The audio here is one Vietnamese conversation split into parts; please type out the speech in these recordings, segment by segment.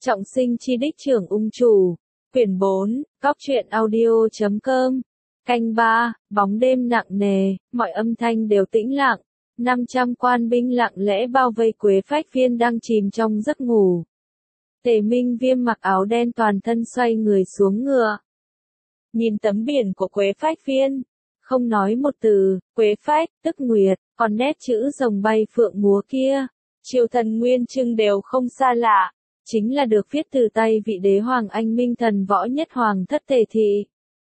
Trọng sinh chi đích trưởng ung chủ. Quyển 4, Góc truyện audio.com. Canh 3, bóng đêm nặng nề, mọi âm thanh đều tĩnh lặng. 500 quan binh lặng lẽ bao vây Quế Phách Viên đang chìm trong giấc ngủ. Tề Minh Viêm mặc áo đen toàn thân xoay người xuống ngựa. Nhìn tấm biển của Quế Phách Viên, không nói một từ, Quế Phách, tức Nguyệt, còn nét chữ rồng bay phượng múa kia, Triều Thần Nguyên Trưng đều không xa lạ, chính là được viết từ tay vị đế hoàng anh minh thần võ nhất hoàng thất Tề Thị.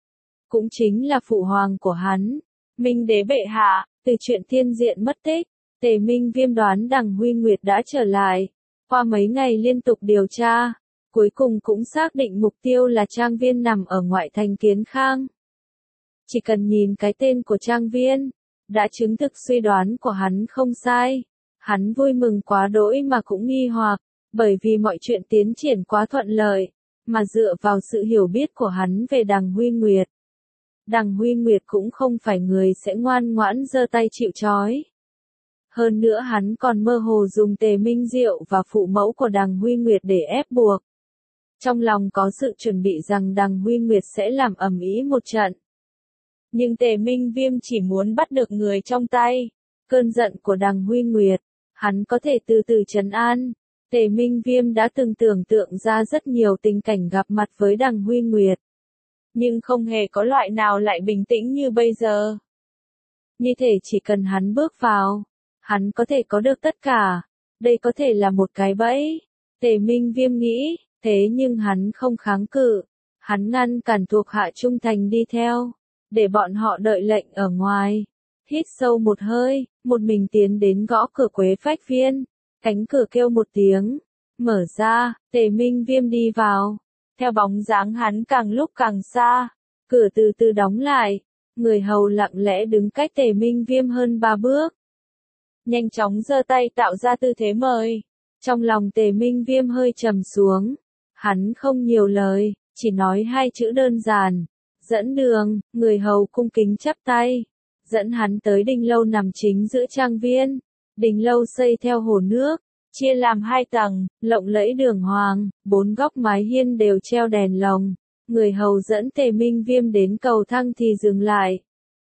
Cũng chính là phụ hoàng của hắn, Minh đế bệ hạ. Từ chuyện thiên diện mất tích, Tề Minh Viêm đoán Đằng Huy Nguyệt đã trở lại. Qua mấy ngày liên tục điều tra, cuối cùng cũng xác định mục tiêu là trang viên nằm ở ngoại thành Kiến Khang. Chỉ cần nhìn cái tên của trang viên, đã chứng thực suy đoán của hắn không sai. Hắn vui mừng quá đỗi mà cũng nghi hoặc, bởi vì mọi chuyện tiến triển quá thuận lợi, mà dựa vào sự hiểu biết của hắn về Đằng Huy Nguyệt. Đằng Huy Nguyệt cũng không phải người sẽ ngoan ngoãn giơ tay chịu trói. Hơn nữa hắn còn mơ hồ dùng Tề Minh Diệu và phụ mẫu của Đằng Huy Nguyệt để ép buộc. Trong lòng có sự chuẩn bị rằng Đằng Huy Nguyệt sẽ làm ầm ĩ một trận. Nhưng Tề Minh Viêm chỉ muốn bắt được người trong tay. Cơn giận của Đằng Huy Nguyệt, hắn có thể từ từ trấn an. Tề Minh Viêm đã từng tưởng tượng ra rất nhiều tình cảnh gặp mặt với Đằng Huy Nguyệt. Nhưng không hề có loại nào lại bình tĩnh như bây giờ. Như thể chỉ cần hắn bước vào, hắn có thể có được tất cả. Đây có thể là một cái bẫy. Tề Minh Viêm nghĩ, thế nhưng hắn không kháng cự. Hắn ngăn cản thuộc hạ trung thành đi theo, để bọn họ đợi lệnh ở ngoài. Hít sâu một hơi, một mình tiến đến gõ cửa Quế Phách Viên. Cánh cửa kêu một tiếng, mở ra, Tề Minh Viêm đi vào. Theo bóng dáng hắn càng lúc càng xa, cửa từ từ đóng lại, người hầu lặng lẽ đứng cách Tề Minh Viêm hơn 3 bước. Nhanh chóng giơ tay tạo ra tư thế mời. Trong lòng Tề Minh Viêm hơi trầm xuống, hắn không nhiều lời, chỉ nói 2 chữ đơn giản, dẫn đường. Người hầu cung kính chắp tay, dẫn hắn tới đình lâu nằm chính giữa trang viên. Đình lâu xây theo hồ nước, chia làm 2 tầng, lộng lẫy đường hoàng, 4 góc mái hiên đều treo đèn lồng. Người hầu dẫn Tề Minh Viêm đến cầu thang thì dừng lại.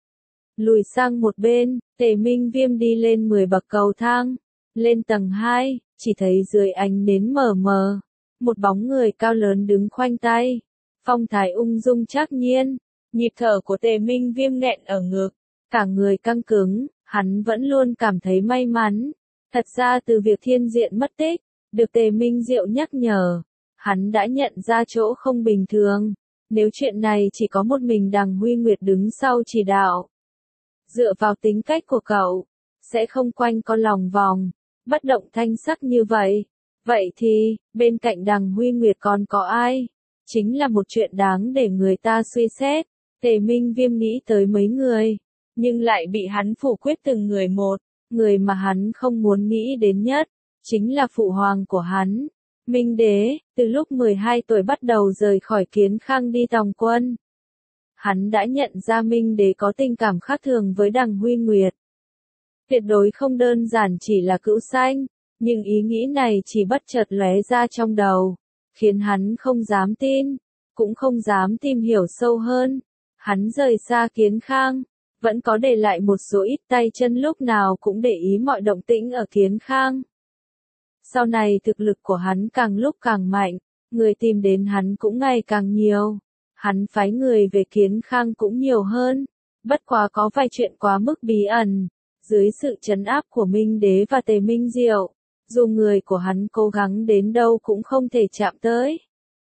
Lùi sang một bên, Tề Minh Viêm đi lên 10 bậc cầu thang. Lên tầng 2, chỉ thấy dưới ánh nến mờ mờ, một bóng người cao lớn đứng khoanh tay. Phong thái ung dung trác nhiên, nhịp thở của Tề Minh Viêm nghẹn ở ngực, cả người căng cứng. Hắn vẫn luôn cảm thấy may mắn. Thật ra từ việc thiên diện mất tích, được Tề Minh Diệu nhắc nhở, hắn đã nhận ra chỗ không bình thường. Nếu chuyện này chỉ có một mình Đằng Huy Nguyệt đứng sau chỉ đạo, dựa vào tính cách của cậu, sẽ không quanh co lòng vòng, bất động thanh sắc như vậy. Vậy thì, bên cạnh Đằng Huy Nguyệt còn có ai? Chính là một chuyện đáng để người ta suy xét. Tề Minh Viêm nghĩ tới mấy người, nhưng lại bị hắn phủ quyết từng người một. Người mà hắn không muốn nghĩ đến nhất, chính là phụ hoàng của hắn, Minh đế. Từ lúc 12 tuổi bắt đầu rời khỏi Kiến Khang đi tòng quân, hắn đã nhận ra Minh đế có tình cảm khác thường với Đằng Huy Nguyệt. Tuyệt đối không đơn giản chỉ là cữu sanh, nhưng ý nghĩ này chỉ bất chợt lóe ra trong đầu, khiến hắn không dám tin, cũng không dám tìm hiểu sâu hơn. Hắn rời xa Kiến Khang, vẫn có để lại một số ít tay chân lúc nào cũng để ý mọi động tĩnh ở Kiến Khang. Sau này thực lực của hắn càng lúc càng mạnh, người tìm đến hắn cũng ngày càng nhiều. Hắn phái người về Kiến Khang cũng nhiều hơn. Bất quá có vài chuyện quá mức bí ẩn. Dưới sự trấn áp của Minh đế và Tề Minh Diệu, dù người của hắn cố gắng đến đâu cũng không thể chạm tới.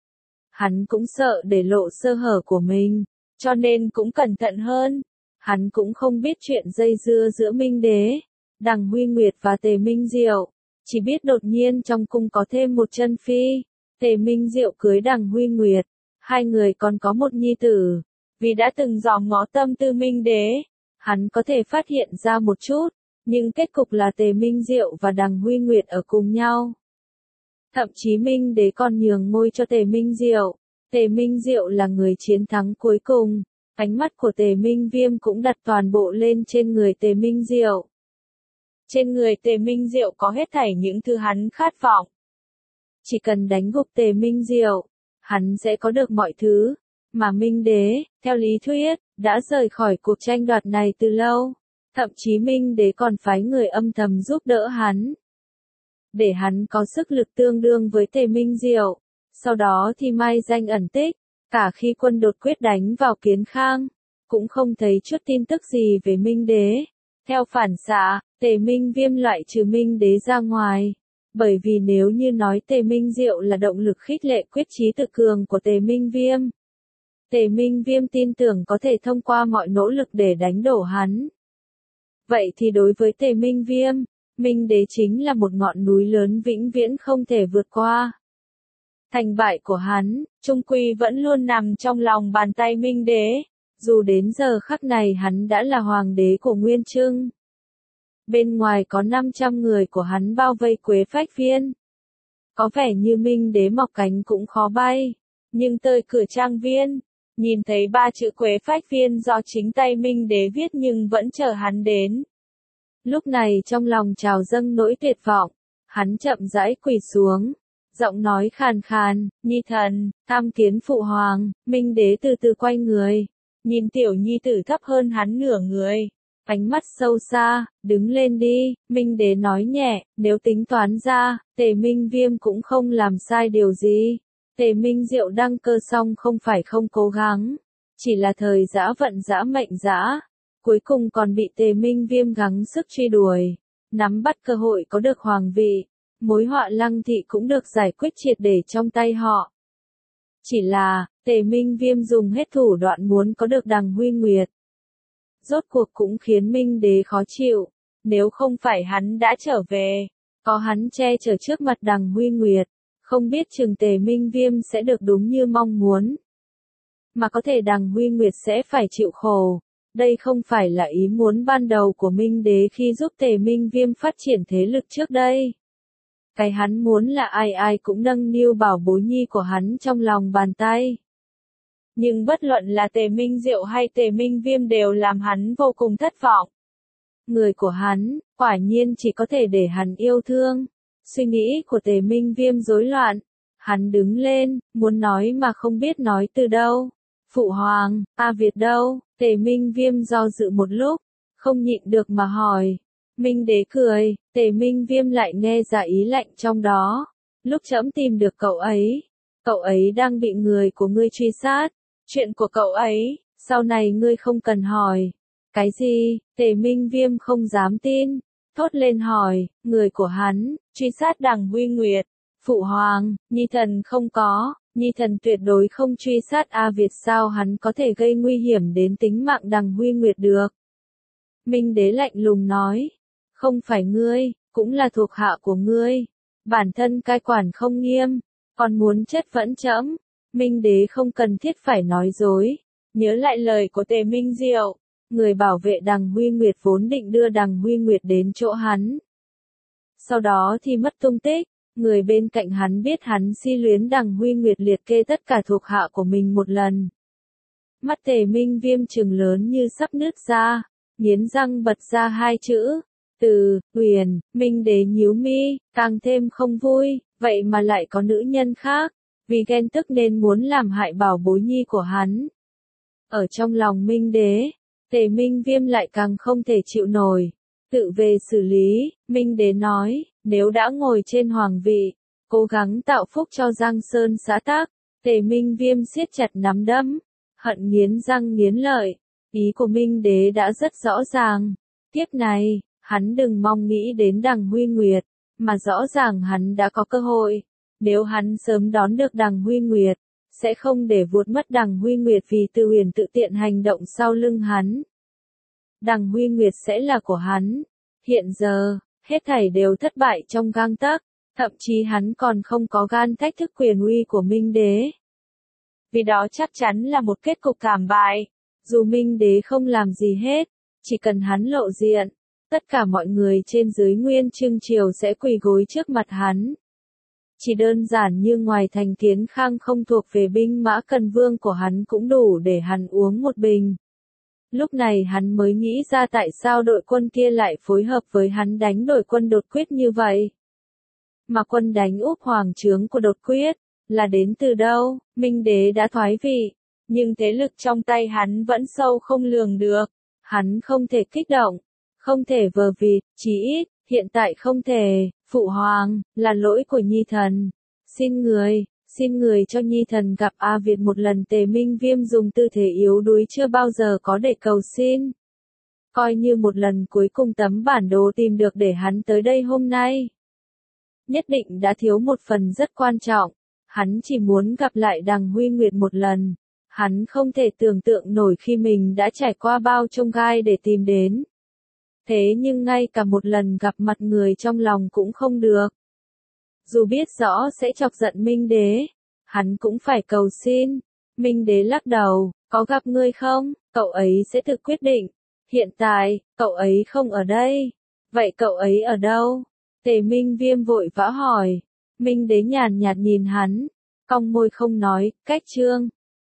Hắn cũng sợ để lộ sơ hở của mình, cho nên cũng cẩn thận hơn. Hắn cũng không biết chuyện dây dưa giữa Minh đế, Đằng Huy Nguyệt và Tề Minh Diệu, chỉ biết đột nhiên trong cung có thêm một chân phi. Tề Minh Diệu cưới Đằng Huy Nguyệt, 2 người còn có một nhi tử. Vì đã từng dòm ngó tâm tư Minh đế, hắn có thể phát hiện ra một chút, nhưng kết cục là Tề Minh Diệu và Đằng Huy Nguyệt ở cùng nhau. Thậm chí Minh đế còn nhường ngôi cho Tề Minh Diệu. Tề Minh Diệu là người chiến thắng cuối cùng. Ánh mắt của Tề Minh Viêm cũng đặt toàn bộ lên trên người Tề Minh Diệu. Trên người Tề Minh Diệu có hết thảy những thứ hắn khát vọng. chỉ cần đánh gục Tề Minh Diệu, hắn sẽ có được mọi thứ, mà Minh Đế, theo lý thuyết, đã rời khỏi cuộc tranh đoạt này từ lâu, thậm chí Minh Đế còn phái người âm thầm giúp đỡ hắn, để hắn có sức lực tương đương với Tề Minh Diệu, sau đó thì mai danh ẩn tích, cả khi quân đột quyết đánh vào Kiến Khang, cũng không thấy chút tin tức gì về Minh Đế. Theo phản xạ, Tề Minh Viêm loại trừ Minh Đế ra ngoài, bởi vì nếu như nói Tề Minh Diệu là động lực khích lệ quyết chí tự cường của Tề Minh Viêm, Tề Minh Viêm tin tưởng có thể thông qua mọi nỗ lực để đánh đổ hắn. Vậy thì đối với Tề Minh Viêm, Minh Đế chính là một ngọn núi lớn vĩnh viễn không thể vượt qua. Thành bại của hắn, chung quy vẫn luôn nằm trong lòng bàn tay Minh Đế, dù đến giờ khắc này hắn đã là hoàng đế của Nguyên Trưng. Bên ngoài có 500 người của hắn bao vây Quế Phách Viên. Có vẻ như Minh Đế mọc cánh cũng khó bay, nhưng tới cửa trang viên, nhìn thấy 3 chữ Quế Phách Viên do chính tay Minh Đế viết nhưng vẫn chờ hắn đến. Lúc này trong lòng trào dâng nỗi tuyệt vọng, hắn chậm rãi quỳ xuống, giọng nói khàn khàn, nhi thần, tham kiến phụ hoàng. Minh Đế từ từ quay người, nhìn tiểu nhi tử thấp hơn hắn nửa người, ánh mắt sâu xa, đứng lên đi. Minh Đế nói nhẹ, nếu tính toán ra, Tề Minh Viêm cũng không làm sai điều gì. Tề Minh Diệu đăng cơ xong không phải không cố gắng, chỉ là thời dã vận dã mệnh dã, cuối cùng còn bị Tề Minh Viêm gắng sức truy đuổi, nắm bắt cơ hội có được hoàng vị, mối họa Lăng thị cũng được giải quyết triệt để trong tay họ. Chỉ là, Tề Minh Viêm dùng hết thủ đoạn muốn có được Đằng Huy Nguyệt. Rốt cuộc cũng khiến Minh Đế khó chịu, nếu không phải hắn đã trở về, có hắn che chở trước mặt Đằng Huy Nguyệt, không biết chừng Tề Minh Viêm sẽ được đúng như mong muốn. Mà có thể Đằng Huy Nguyệt sẽ phải chịu khổ. Đây không phải là ý muốn ban đầu của Minh Đế khi giúp Tề Minh Viêm phát triển thế lực trước đây. Cái hắn muốn là ai ai cũng nâng niu bảo bối nhi của hắn trong lòng bàn tay. Nhưng bất luận là Tề Minh Diệu hay Tề Minh Viêm đều làm hắn vô cùng thất vọng. Người của hắn, quả nhiên chỉ có thể để hắn yêu thương. Suy nghĩ của Tề Minh Viêm rối loạn. Hắn đứng lên, muốn nói mà không biết nói từ đâu. Phụ hoàng, A Việt đâu? Tề Minh Viêm do dự một lúc, không nhịn được mà hỏi. Minh Đế cười, Tề Minh Viêm lại nghe ra ý lạnh trong đó. Lúc trẫm tìm được cậu ấy đang bị người của ngươi truy sát. Chuyện của cậu ấy, sau này ngươi không cần hỏi. Cái gì? Tề Minh Viêm không dám tin, thốt lên hỏi, người của hắn, truy sát Đằng Huy Nguyệt. Phụ hoàng, nhi thần không có. Nhi thần tuyệt đối không truy sát A Việt, sao hắn có thể gây nguy hiểm đến tính mạng Đằng Huy Nguyệt được. Minh Đế lạnh lùng nói, không phải ngươi, cũng là thuộc hạ của ngươi, bản thân cai quản không nghiêm, còn muốn chất vấn trẫm. Minh Đế không cần thiết phải nói dối, nhớ lại lời của Tề Minh Diệu, người bảo vệ Đằng Huy Nguyệt vốn định đưa Đằng Huy Nguyệt đến chỗ hắn. Sau đó thì mất tung tích. Người bên cạnh hắn biết hắn si luyến Đằng Huy Nguyệt liệt kê tất cả thuộc hạ của mình một lần. Mắt Tề Minh Viêm trừng lớn như sắp nứt ra, nghiến răng bật ra 2 chữ, Huyền. Minh Đế nhíu mi, càng thêm không vui, vậy mà lại có nữ nhân khác, vì ghen tức nên muốn làm hại bảo bối nhi của hắn. Ở trong lòng Minh Đế, Tề Minh Viêm lại càng không thể chịu nổi. Tự về xử lý, Minh Đế nói, nếu đã ngồi trên hoàng vị, cố gắng tạo phúc cho Giang Sơn xã tắc. Tề Minh Viêm siết chặt nắm đấm, hận nghiến răng nghiến lợi. Ý của Minh Đế đã rất rõ ràng. Tiếp này, hắn đừng mong nghĩ đến Đằng Huy Nguyệt, mà rõ ràng hắn đã có cơ hội. Nếu hắn sớm đón được Đằng Huy Nguyệt, sẽ không để vuột mất Đằng Huy Nguyệt vì Từ Huyền tự tiện hành động sau lưng hắn. Đằng Huy Nguyệt sẽ là của hắn. Hiện giờ, hết thảy đều thất bại trong gang tấc, thậm chí hắn còn không có gan thách thức quyền uy của Minh Đế. Vì đó chắc chắn là một kết cục thảm bại. Dù Minh Đế không làm gì hết, chỉ cần hắn lộ diện, tất cả mọi người trên dưới Nguyên Trưng Triều sẽ quỳ gối trước mặt hắn. Chỉ đơn giản như ngoài thành Kiến Khang không thuộc về binh mã Cần Vương của hắn cũng đủ để hắn uống một bình. Lúc này hắn mới nghĩ ra tại sao đội quân kia lại phối hợp với hắn đánh đội quân đột quyết như vậy. mà quân đánh úp hoàng trướng của đột quyết, là đến từ đâu? Minh đế đã thoái vị, nhưng thế lực trong tay hắn vẫn sâu không lường được. Hắn không thể kích động, không thể vờ vịt, chí ít, hiện tại không thể. Phụ hoàng, là lỗi của nhi thần. Xin người cho nhi thần gặp A Việt một lần. Tề Minh Viêm dùng tư thế yếu đuối chưa bao giờ có để cầu xin. Coi như một lần cuối cùng tấm bản đồ tìm được để hắn tới đây hôm nay. Nhất định đã thiếu một phần rất quan trọng. Hắn chỉ muốn gặp lại Đằng Huy Nguyệt một lần. Hắn không thể tưởng tượng nổi khi mình đã trải qua bao chông gai để tìm đến. Thế nhưng ngay cả một lần gặp mặt người trong lòng cũng không được. Dù biết rõ sẽ chọc giận Minh đế, hắn cũng phải cầu xin. Minh đế lắc đầu, có gặp ngươi không, cậu ấy sẽ tự quyết định. Hiện tại, cậu ấy không ở đây. Vậy cậu ấy ở đâu? Tề Minh Viêm vội vã hỏi. Minh đế nhàn nhạt nhìn hắn, cong môi không nói, cách chương.